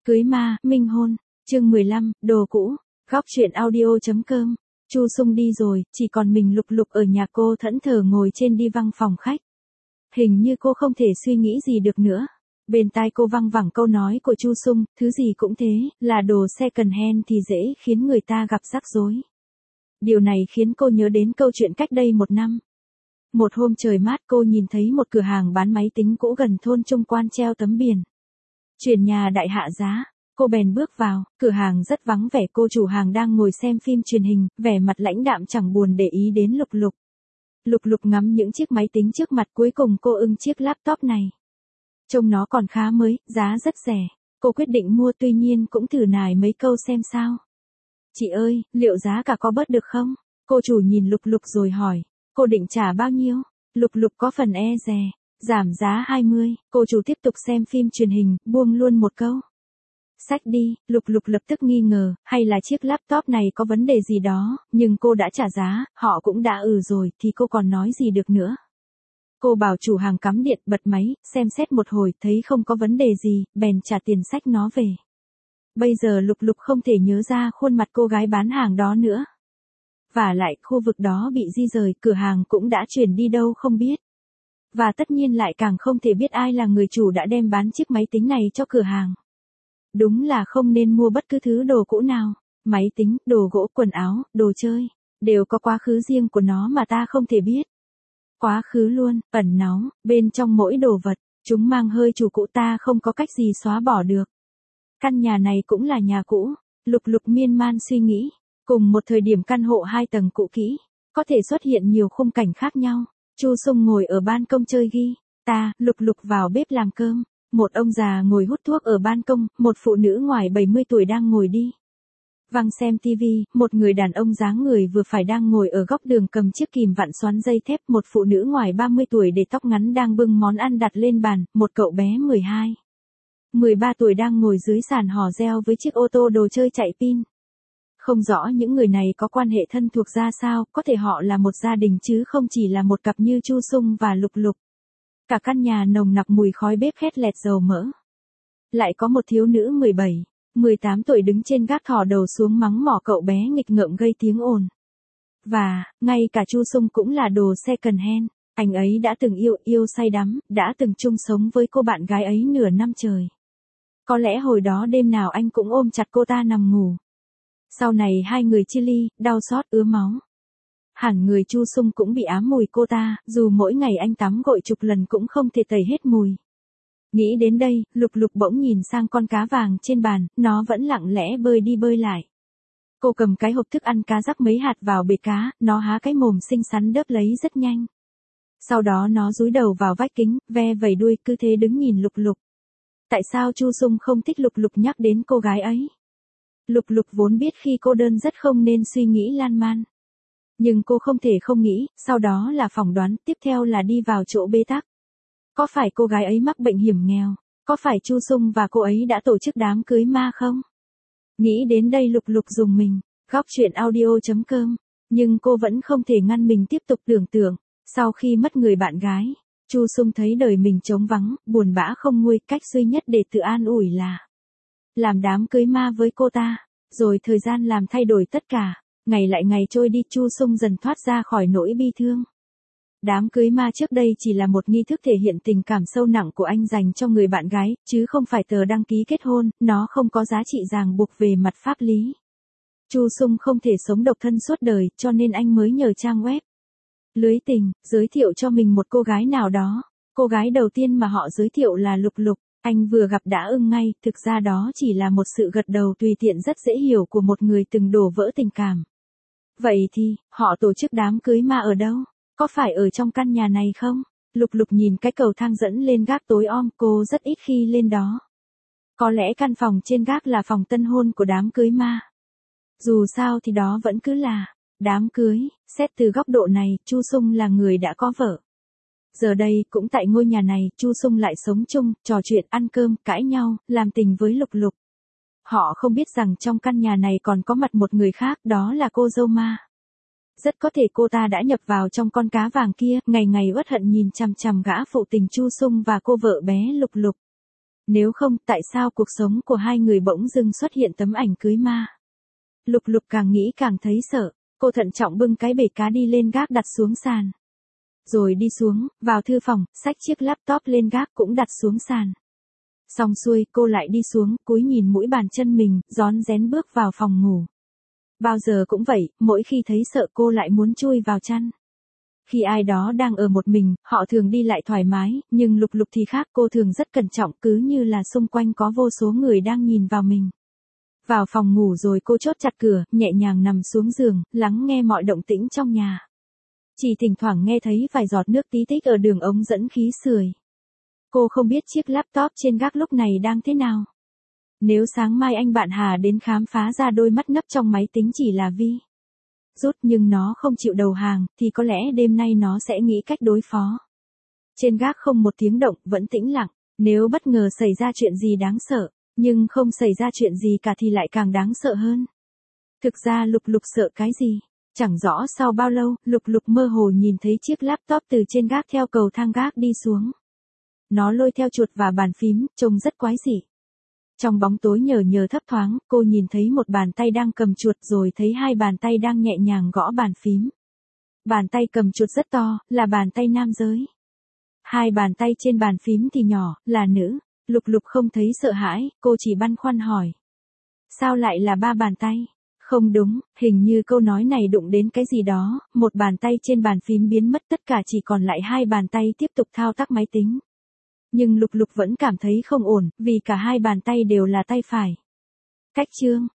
Cưới ma, minh hôn. Chương 15, đồ cũ. Góc truyện audio.com. Chu Sung đi rồi, chỉ còn mình Lục Lục ở nhà cô thẫn thờ ngồi trên đi văng phòng khách. Hình như cô không thể suy nghĩ gì được nữa. Bên tai cô văng vẳng câu nói của Chu Sung, thứ gì cũng thế, là đồ second hand thì dễ khiến người ta gặp rắc rối. Điều này khiến cô nhớ đến câu chuyện cách đây 1 năm. Một hôm trời mát cô nhìn thấy một cửa hàng bán máy tính cũ gần thôn Trung Quan treo tấm biển. Chuyển nhà đại hạ giá. Cô bèn bước vào, cửa hàng rất vắng vẻ, cô chủ hàng đang ngồi xem phim truyền hình, vẻ mặt lãnh đạm chẳng buồn để ý đến Lục Lục. Lục Lục ngắm những chiếc máy tính trước mặt, cuối cùng cô ưng chiếc laptop này. Trông nó còn khá mới, giá rất rẻ. Cô quyết định mua, tuy nhiên cũng thử nài mấy câu xem sao. Chị ơi, liệu giá cả có bớt được không? Cô chủ nhìn Lục Lục rồi hỏi. Cô định trả bao nhiêu? Lục Lục có phần e dè. Giảm giá 20. Cô chủ tiếp tục xem phim truyền hình, buông luôn một câu. Xách đi. Lục Lục lập tức nghi ngờ, hay là chiếc laptop này có vấn đề gì đó, nhưng cô đã trả giá, họ cũng đã rồi thì cô còn nói gì được nữa. Cô bảo chủ hàng cắm điện, bật máy, xem xét một hồi, thấy không có vấn đề gì, bèn trả tiền xách nó về. Bây giờ Lục Lục không thể nhớ ra khuôn mặt cô gái bán hàng đó nữa. Và lại, khu vực đó bị di rời, cửa hàng cũng đã chuyển đi đâu không biết. Và tất nhiên lại càng không thể biết ai là người chủ đã đem bán chiếc máy tính này cho cửa hàng. Đúng là không nên mua bất cứ thứ đồ cũ nào. Máy tính, đồ gỗ, quần áo, đồ chơi, đều có quá khứ riêng của nó mà ta không thể biết. Quá khứ luôn, ẩn náu, bên trong mỗi đồ vật, chúng mang hơi chủ cũ, ta không có cách gì xóa bỏ được. Căn nhà này cũng là nhà cũ. Lục Lục miên man suy nghĩ. Cùng một thời điểm căn hộ 2 tầng cũ kỹ, có thể xuất hiện nhiều khung cảnh khác nhau. Chu Sung ngồi ở ban công chơi guitar, Lục Lục vào bếp làm cơm. Một ông già ngồi hút thuốc ở ban công, một phụ nữ ngoài 70 tuổi đang ngồi đi văng xem tivi, một người đàn ông dáng người vừa phải đang ngồi ở góc đường cầm chiếc kìm vặn xoắn dây thép, một phụ nữ ngoài 30 tuổi để tóc ngắn đang bưng món ăn đặt lên bàn, một cậu bé 13 tuổi đang ngồi dưới sàn hò reo với chiếc ô tô đồ chơi chạy pin. Không rõ những người này có quan hệ thân thuộc ra sao, có thể họ là một gia đình chứ không chỉ là một cặp như Chu Sung và Lục Lục. Cả căn nhà nồng nặc mùi khói bếp khét lẹt dầu mỡ. Lại có một thiếu nữ 18 tuổi đứng trên gác thò đầu xuống mắng mỏ cậu bé nghịch ngợm gây tiếng ồn. Và, ngay cả Chu Sung cũng là đồ second hand. Anh ấy đã từng yêu say đắm, đã từng chung sống với cô bạn gái ấy nửa năm trời. Có lẽ hồi đó đêm nào anh cũng ôm chặt cô ta nằm ngủ. Sau này hai người chia ly, đau xót ứa máu. Hẳn người Chu Sung cũng bị ám mùi cô ta, dù mỗi ngày anh tắm gội chục lần cũng không thể tẩy hết mùi. Nghĩ đến đây, Lục Lục bỗng nhìn sang con cá vàng trên bàn, nó vẫn lặng lẽ bơi đi bơi lại. Cô cầm cái hộp thức ăn cá rắc mấy hạt vào bể cá, nó há cái mồm xinh xắn đớp lấy rất nhanh. Sau đó nó dúi đầu vào vách kính, ve vẩy đuôi, cứ thế đứng nhìn Lục Lục. Tại sao Chu Sung không thích Lục Lục nhắc đến cô gái ấy? Lục Lục vốn biết khi cô đơn rất không nên suy nghĩ lan man. Nhưng cô không thể không nghĩ, sau đó là phỏng đoán, tiếp theo là đi vào chỗ bế tắc. Có phải cô gái ấy mắc bệnh hiểm nghèo? Có phải Chu Sung và cô ấy đã tổ chức đám cưới ma không? Nghĩ đến đây Lục Lục rùng mình. Góc truyện audio.com. Nhưng cô vẫn không thể ngăn mình tiếp tục tưởng tượng. Sau khi mất người bạn gái, Chu Sung thấy đời mình trống vắng, buồn bã không nguôi, cách duy nhất để tự an ủi là làm đám cưới ma với cô ta. Rồi thời gian làm thay đổi tất cả. Ngày lại ngày trôi đi, Chu Sung dần thoát ra khỏi nỗi bi thương. Đám cưới ma trước đây chỉ là một nghi thức thể hiện tình cảm sâu nặng của anh dành cho người bạn gái, chứ không phải tờ đăng ký kết hôn, nó không có giá trị ràng buộc về mặt pháp lý. Chu Sung không thể sống độc thân suốt đời, cho nên anh mới nhờ trang web lưới tình, giới thiệu cho mình một cô gái nào đó. Cô gái đầu tiên mà họ giới thiệu là Lục Lục, anh vừa gặp đã ưng ngay, thực ra đó chỉ là một sự gật đầu tùy tiện rất dễ hiểu của một người từng đổ vỡ tình cảm. Vậy thì, họ tổ chức đám cưới ma ở đâu? Có phải ở trong căn nhà này không? Lục Lục nhìn cái cầu thang dẫn lên gác tối om, cô rất ít khi lên đó. Có lẽ căn phòng trên gác là phòng tân hôn của đám cưới ma. Dù sao thì đó vẫn cứ là đám cưới, xét từ góc độ này, Chu Sung là người đã có vợ. Giờ đây, cũng tại ngôi nhà này, Chu Sung lại sống chung, trò chuyện, ăn cơm, cãi nhau, làm tình với Lục Lục. Họ không biết rằng trong căn nhà này còn có mặt một người khác, đó là cô dâu ma. Rất có thể cô ta đã nhập vào trong con cá vàng kia, ngày ngày uất hận nhìn chằm chằm gã phụ tình Chu Sung và cô vợ bé Lục Lục. Nếu không, tại sao cuộc sống của hai người bỗng dưng xuất hiện tấm ảnh cưới ma? Lục Lục càng nghĩ càng thấy sợ, cô thận trọng bưng cái bể cá đi lên gác đặt xuống sàn. Rồi đi xuống, vào thư phòng, xách chiếc laptop lên gác cũng đặt xuống sàn. Xong xuôi, cô lại đi xuống, cúi nhìn mũi bàn chân mình, rón rén bước vào phòng ngủ. Bao giờ cũng vậy, mỗi khi thấy sợ cô lại muốn chui vào chăn. Khi ai đó đang ở một mình, họ thường đi lại thoải mái, nhưng Lục Lục thì khác, cô thường rất cẩn trọng, cứ như là xung quanh có vô số người đang nhìn vào mình. Vào phòng ngủ rồi cô chốt chặt cửa, nhẹ nhàng nằm xuống giường, lắng nghe mọi động tĩnh trong nhà. Chỉ thỉnh thoảng nghe thấy vài giọt nước tí tích ở đường ống dẫn khí sưởi. Cô không biết chiếc laptop trên gác lúc này đang thế nào. Nếu sáng mai anh bạn Hà đến khám phá ra đôi mắt nấp trong máy tính chỉ là vi rút nhưng nó không chịu đầu hàng, thì có lẽ đêm nay nó sẽ nghĩ cách đối phó. Trên gác không một tiếng động, vẫn tĩnh lặng. Nếu bất ngờ xảy ra chuyện gì đáng sợ, nhưng không xảy ra chuyện gì cả thì lại càng đáng sợ hơn. Thực ra Lục Lục sợ cái gì? Chẳng rõ sau bao lâu, Lục Lục mơ hồ nhìn thấy chiếc laptop từ trên gác theo cầu thang gác đi xuống. Nó lôi theo chuột và bàn phím, trông rất quái dị. Trong bóng tối nhờ nhờ thấp thoáng, cô nhìn thấy một bàn tay đang cầm chuột rồi thấy hai bàn tay đang nhẹ nhàng gõ bàn phím. Bàn tay cầm chuột rất to, là bàn tay nam giới. Hai bàn tay trên bàn phím thì nhỏ, là nữ. Lục Lục không thấy sợ hãi, cô chỉ băn khoăn hỏi. Sao lại là ba bàn tay? Không đúng, hình như câu nói này đụng đến cái gì đó, một bàn tay trên bàn phím biến mất, tất cả chỉ còn lại hai bàn tay tiếp tục thao tác máy tính. Nhưng Lục Lục vẫn cảm thấy không ổn, vì cả hai bàn tay đều là tay phải. Cách chương